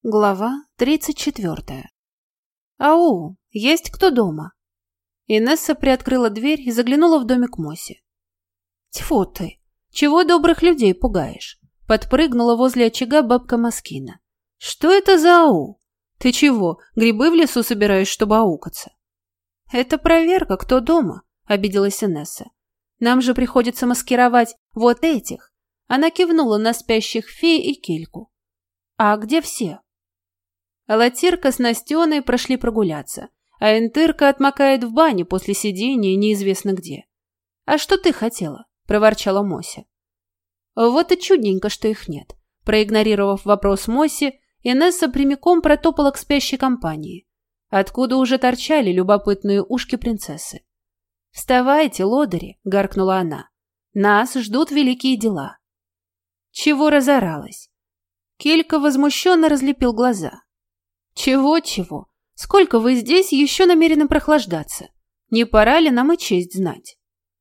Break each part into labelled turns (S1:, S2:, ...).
S1: Глава 34. «Ау, есть кто дома?» Инесса приоткрыла дверь и заглянула в домик Моси. «Тьфу ты! Чего добрых людей пугаешь?» Подпрыгнула возле очага бабка Москина. «Что это за ау? Ты чего, грибы в лесу собираешь, чтобы аукаться?» «Это проверка, кто дома», — обиделась Инесса. «Нам же приходится маскировать вот этих». Она кивнула на спящих фей и кильку. «А где все?» Алатирка с Настеной прошли прогуляться, а Энтырка отмокает в бане после сидения неизвестно где. «А что ты хотела?» – проворчала Мося. Вот и чудненько, что их нет. Проигнорировав вопрос Моси, Инесса прямиком протопала к спящей компании, откуда уже торчали любопытные ушки принцессы. «Вставайте, лодыри!» – гаркнула она. «Нас ждут великие дела». Чего разоралась? Килька возмущенно разлепил глаза. «Чего-чего? Сколько вы здесь еще намерены прохлаждаться? Не пора ли нам и честь знать?»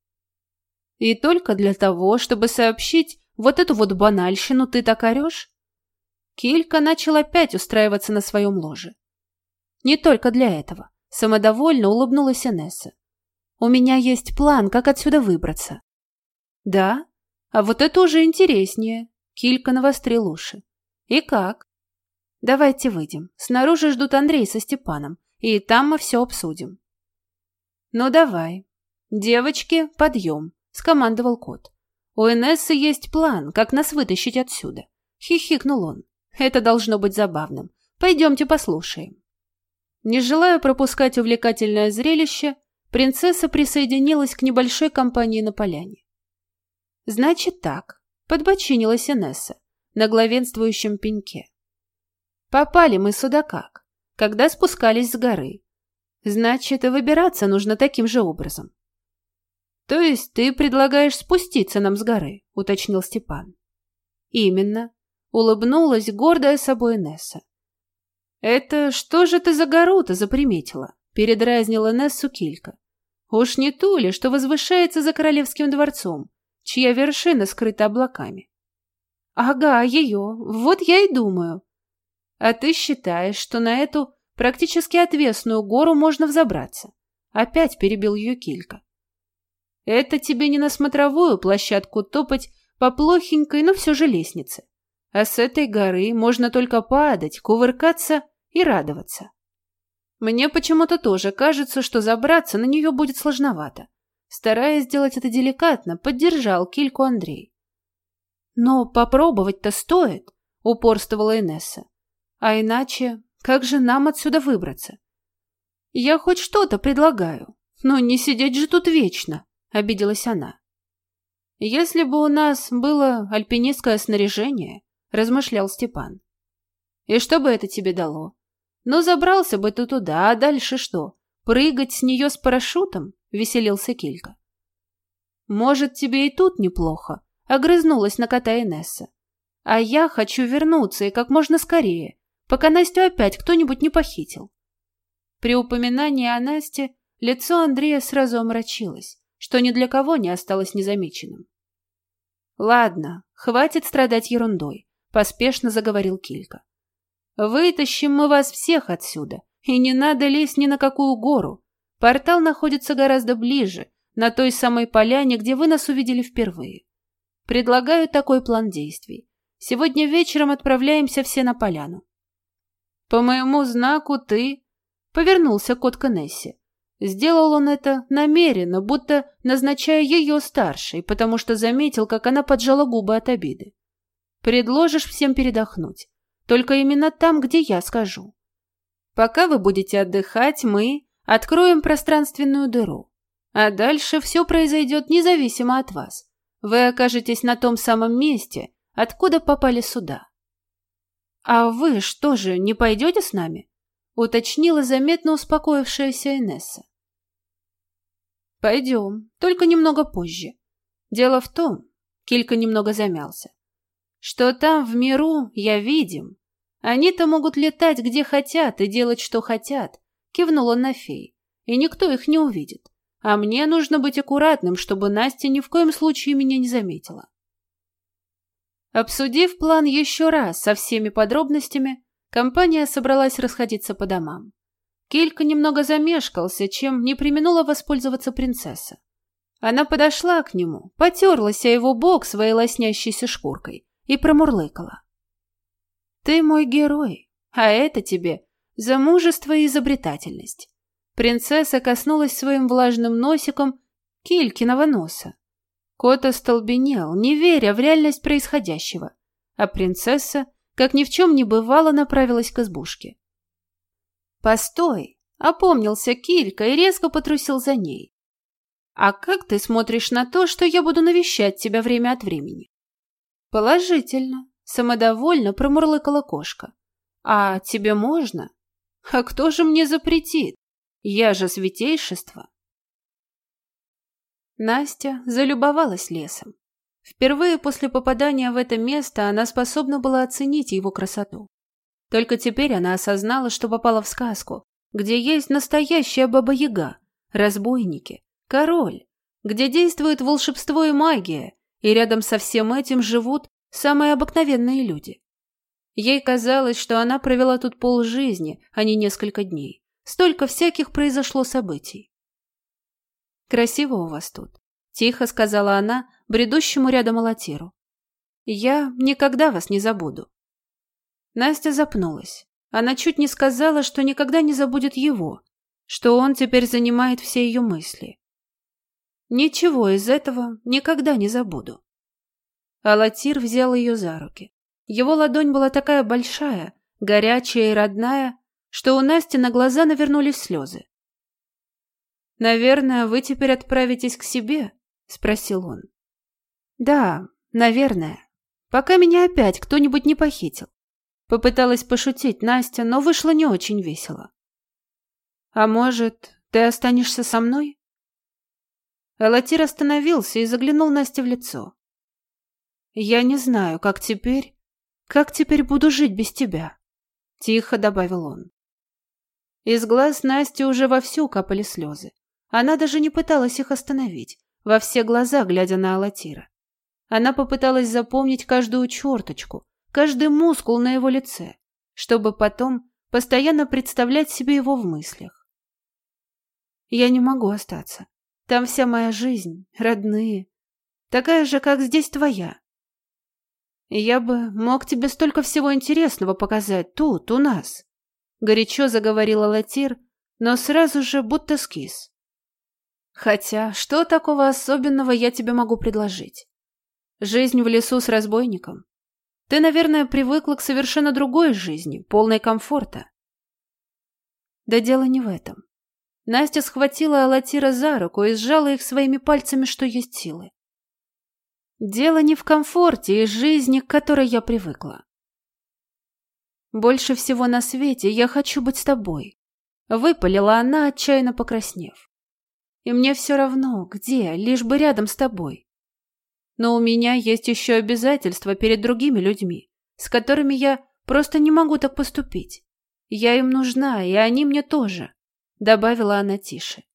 S1: «И только для того, чтобы сообщить вот эту вот банальщину, ты так орешь?» Килька начал опять устраиваться на своем ложе. «Не только для этого», — самодовольно улыбнулась Инесса. «У меня есть план, как отсюда выбраться». «Да? А вот это уже интереснее», — Килька навострил уши. «И как?» «Давайте выйдем. Снаружи ждут Андрей со Степаном, и там мы все обсудим». «Ну давай. Девочки, подъем», — скомандовал кот. «У Инессы есть план, как нас вытащить отсюда», — хихикнул он. «Это должно быть забавным. Пойдемте послушаем». Не желая пропускать увлекательное зрелище, принцесса присоединилась к небольшой компании на поляне. «Значит так», — подбочинилась Инесса на главенствующем пеньке. «Попали мы сюда как? Когда спускались с горы. Значит, и выбираться нужно таким же образом». «То есть ты предлагаешь спуститься нам с горы?» — уточнил Степан. «Именно», — улыбнулась гордая собой Инесса. «Это что же ты за гору-то заприметила?» — передразнила Инессу Килька. «Уж не ту ли, что возвышается за королевским дворцом, чья вершина скрыта облаками?» «Ага, ее. Вот я и думаю». «А ты считаешь, что на эту практически отвесную гору можно взобраться?» Опять перебил ее Килька. «Это тебе не на смотровую площадку топать по плохенькой, но все же лестнице. А с этой горы можно только падать, кувыркаться и радоваться. Мне почему-то тоже кажется, что забраться на нее будет сложновато». Стараясь сделать это деликатно, поддержал Кильку Андрей. «Но попробовать-то стоит», — упорствовала Инесса. «А иначе, как же нам отсюда выбраться?» «Я хоть что-то предлагаю, но не сидеть же тут вечно», — обиделась она. «Если бы у нас было альпинистское снаряжение», — размышлял Степан. «И что бы это тебе дало? Ну, забрался бы ты туда, а дальше что? Прыгать с нее с парашютом?» — веселился Килька. «Может, тебе и тут неплохо», — огрызнулась на кота Инесса. «А я хочу вернуться и как можно скорее, пока Настю опять кто-нибудь не похитил». При упоминании о Насте лицо Андрея сразу омрачилось, что ни для кого не осталось незамеченным. «Ладно, хватит страдать ерундой», — поспешно заговорил Килька. «Вытащим мы вас всех отсюда, и не надо лезть ни на какую гору. Портал находится гораздо ближе, на той самой поляне, где вы нас увидели впервые. Предлагаю такой план действий. Сегодня вечером отправляемся все на поляну». «По моему знаку ты...» — повернулся кот к Инессе. Сделал он это намеренно, будто назначая ее старшей, потому что заметил, как она поджала губы от обиды. «Предложишь всем передохнуть. Только именно там, где я скажу. Пока вы будете отдыхать, мы откроем пространственную дыру. А дальше все произойдет независимо от вас. Вы окажетесь на том самом месте, откуда попали сюда». «А вы что же, не пойдете с нами?» — уточнила заметно успокоившаяся Инесса. «Пойдем, только немного позже. Дело в том, — Килька немного замялся, — что там в миру я видим. Они-то могут летать где хотят и делать, что хотят», — кивнул он на фей, — «и никто их не увидит. А мне нужно быть аккуратным, чтобы Настя ни в коем случае меня не заметила». Обсудив план еще раз со всеми подробностями, Компания собралась расходиться по домам. Килька немного замешкался, чем не преминула воспользоваться принцесса. Она подошла к нему, потерлась о его бок своей лоснящейся шкуркой и промурлыкала. «Ты мой герой, а это тебе за мужество и изобретательность». Принцесса коснулась своим влажным носиком Килькиного носа. Кот остолбенел, не веря в реальность происходящего, а принцесса, как ни в чем не бывало, направилась к избушке. «Постой!» — опомнился Килька и резко потрусил за ней. «А как ты смотришь на то, что я буду навещать тебя время от времени?» «Положительно», — самодовольно промурлыкала кошка. «А тебе можно? А кто же мне запретит? Я же святейшество». Настя залюбовалась лесом. Впервые после попадания в это место она способна была оценить его красоту. Только теперь она осознала, что попала в сказку, где есть настоящая баба-яга, разбойники, король, где действует волшебство и магия, и рядом со всем этим живут самые обыкновенные люди. Ей казалось, что она провела тут полжизни, а не несколько дней. Столько всяких произошло событий. «Красиво у вас тут», — тихо сказала она бредущему рядом Алатиру. «Я никогда вас не забуду». Настя запнулась. Она чуть не сказала, что никогда не забудет его, что он теперь занимает все ее мысли. «Ничего из этого никогда не забуду». Алатир взял ее за руки. Его ладонь была такая большая, горячая и родная, что у Насти на глаза навернулись слезы. «Наверное, вы теперь отправитесь к себе?» — спросил он. «Да, наверное. Пока меня опять кто-нибудь не похитил». Попыталась пошутить Настя, но вышло не очень весело. «А может, ты останешься со мной?» Алатир остановился и заглянул Насте в лицо. «Я не знаю, как теперь буду жить без тебя», — тихо добавил он. Из глаз Насти уже вовсю капали слезы. Она даже не пыталась их остановить, во все глаза глядя на Алатира. Она попыталась запомнить каждую черточку, каждый мускул на его лице, чтобы потом постоянно представлять себе его в мыслях. «Я не могу остаться. Там вся моя жизнь, родные, такая же, как здесь твоя. Я бы мог тебе столько всего интересного показать тут, у нас», — горячо заговорил Алатир, но сразу же будто скис. «Хотя, что такого особенного я тебе могу предложить? Жизнь в лесу с разбойником. Ты, наверное, привыкла к совершенно другой жизни, полной комфорта». Да дело не в этом. Настя схватила Алатира за руку и сжала их своими пальцами, что есть силы. Дело не в комфорте и жизни, к которой я привыкла. Больше всего на свете я хочу быть с тобой, выпалила она, отчаянно покраснев. И мне все равно, где, лишь бы рядом с тобой. Но у меня есть еще обязательства перед другими людьми, с которыми я просто не могу так поступить. Я им нужна, и они мне тоже, добавила она тише.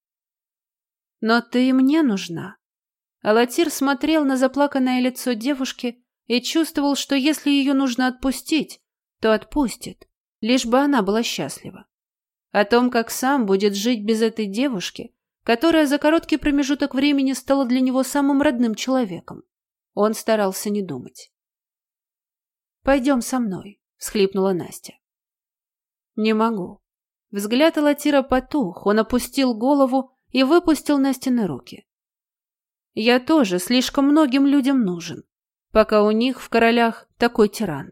S1: Но ты и мне нужна. Алатир смотрел на заплаканное лицо девушки и чувствовал, что если ее нужно отпустить, то отпустит, лишь бы она была счастлива. О том, как сам будет жить без этой девушки, которая за короткий промежуток времени стала для него самым родным человеком, он старался не думать. «Пойдем со мной», — всхлипнула Настя. «Не могу». Взгляд Алатира потух, он опустил голову и выпустил Настины руки. «Я тоже слишком многим людям нужен, пока у них в королях такой тиран.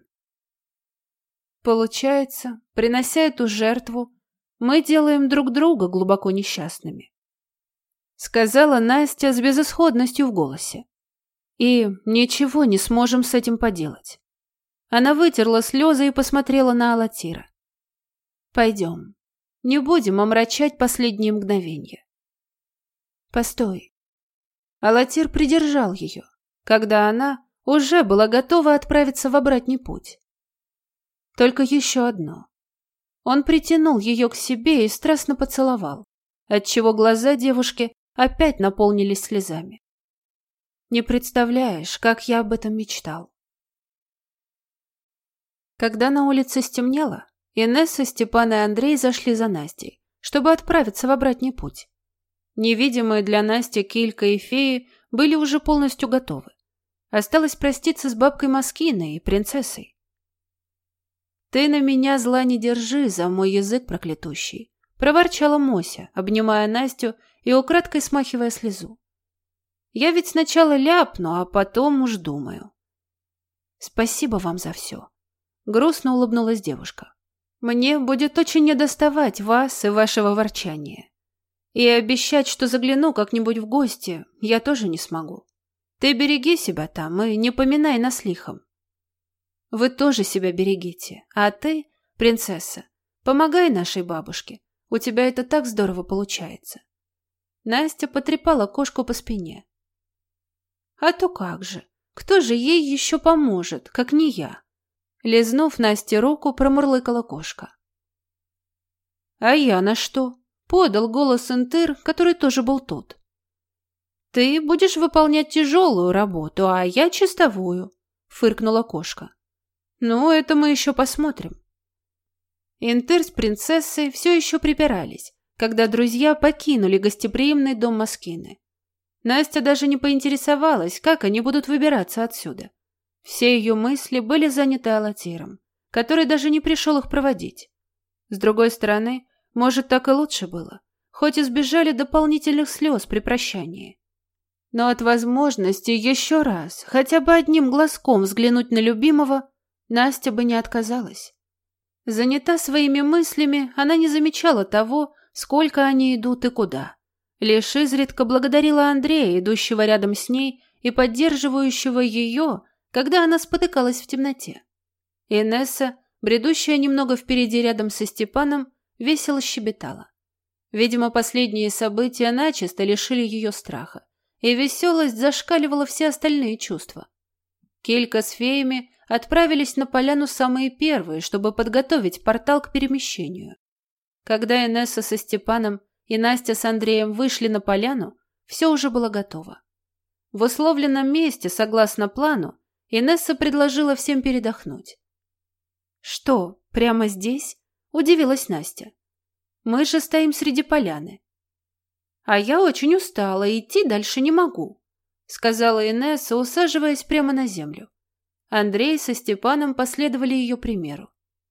S1: Получается, принося эту жертву, мы делаем друг друга глубоко несчастными», — сказала Настя с безысходностью в голосе. «И ничего не сможем с этим поделать». Она вытерла слезы и посмотрела на Алатира. «Пойдем, не будем омрачать последние мгновения». «Постой». Алатир придержал ее, когда она уже была готова отправиться в обратный путь. Только еще одно. Он притянул ее к себе и страстно поцеловал, отчего глаза девушки опять наполнились слезами. «Не представляешь, как я об этом мечтал». Когда на улице стемнело, Инесса, Степан и Андрей зашли за Настей, чтобы отправиться в обратный путь. Невидимые для Насти Килька и феи были уже полностью готовы. Осталось проститься с бабкой Москиной и принцессой. «Ты на меня зла не держи, за мой язык проклятущий», — проворчала Мося, обнимая Настю и украдкой смахивая слезу. «Я ведь сначала ляпну, а потом уж думаю». «Спасибо вам за все», — грустно улыбнулась девушка. «Мне будет очень недоставать вас и вашего ворчания. И обещать, что загляну как-нибудь в гости, я тоже не смогу. Ты береги себя там и не поминай нас лихом. Вы тоже себя берегите, а ты, принцесса, помогай нашей бабушке. У тебя это так здорово получается». Настя потрепала кошку по спине. «А то как же? Кто же ей еще поможет, как не я?» Лизнув Насте руку, промурлыкала кошка. «А я на что?» — подал голос Энтыр, который тоже был тут. «Ты будешь выполнять тяжелую работу, а я чистовую», — фыркнула кошка. «Ну, это мы еще посмотрим». Энтыр с принцессой все еще припирались, когда друзья покинули гостеприимный дом Москины. Настя даже не поинтересовалась, как они будут выбираться отсюда. Все ее мысли были заняты Алатиром, который даже не пришел их проводить. С другой стороны, может, так и лучше было, хоть избежали дополнительных слез при прощании. Но от возможности еще раз, хотя бы одним глазком взглянуть на любимого, Настя бы не отказалась. Занята своими мыслями, она не замечала того, сколько они идут и куда. Лишь изредка благодарила Андрея, идущего рядом с ней и поддерживающего ее, когда она спотыкалась в темноте. Инесса, бредущая немного впереди рядом со Степаном, весело щебетала. Видимо, последние события начисто лишили ее страха, и веселость зашкаливала все остальные чувства. Килька с феями отправились на поляну самые первые, чтобы подготовить портал к перемещению. Когда Инесса со Степаном и Настя с Андреем вышли на поляну, все уже было готово. В условленном месте, согласно плану, Инесса предложила всем передохнуть. «Что, прямо здесь?» – удивилась Настя. «Мы же стоим среди поляны». «А я очень устала, идти дальше не могу», – сказала Инесса, усаживаясь прямо на землю. Андрей со Степаном последовали ее примеру.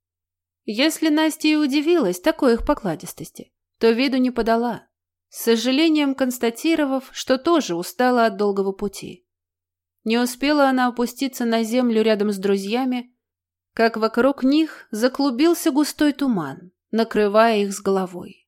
S1: Если Настя и удивилась такой их покладистости, то виду не подала, с сожалением констатировав, что тоже устала от долгого пути. Не успела она опуститься на землю рядом с друзьями, как вокруг них заклубился густой туман, накрывая их с головой.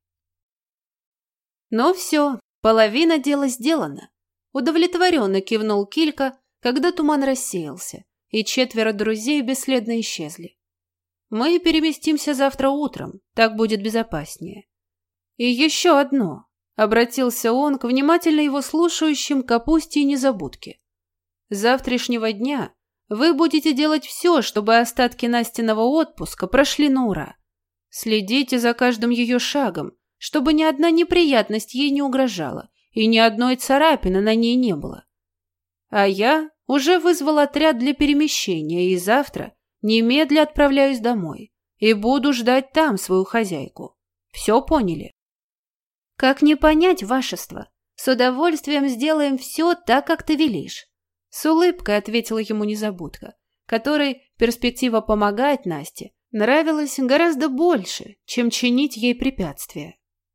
S1: «Ну все, половина дела сделана», — удовлетворенно кивнул Килька, когда туман рассеялся, и 4 друзей бесследно исчезли. «Мы переместимся завтра утром, так будет безопаснее. И еще одно», — обратился он к внимательно его слушающим Капусте и Незабудке. «С завтрашнего дня вы будете делать все, чтобы остатки Настиного отпуска прошли на ура. Следите за каждым ее шагом, чтобы ни одна неприятность ей не угрожала и ни одной царапины на ней не было. А я уже вызвал отряд для перемещения и завтра немедля отправляюсь домой и буду ждать там свою хозяйку. Все поняли?» «Как не понять, вашество? С удовольствием сделаем все так, как ты велишь», — с улыбкой ответила ему Незабудка, которой перспектива помогать Насте нравилась гораздо больше, чем чинить ей препятствия.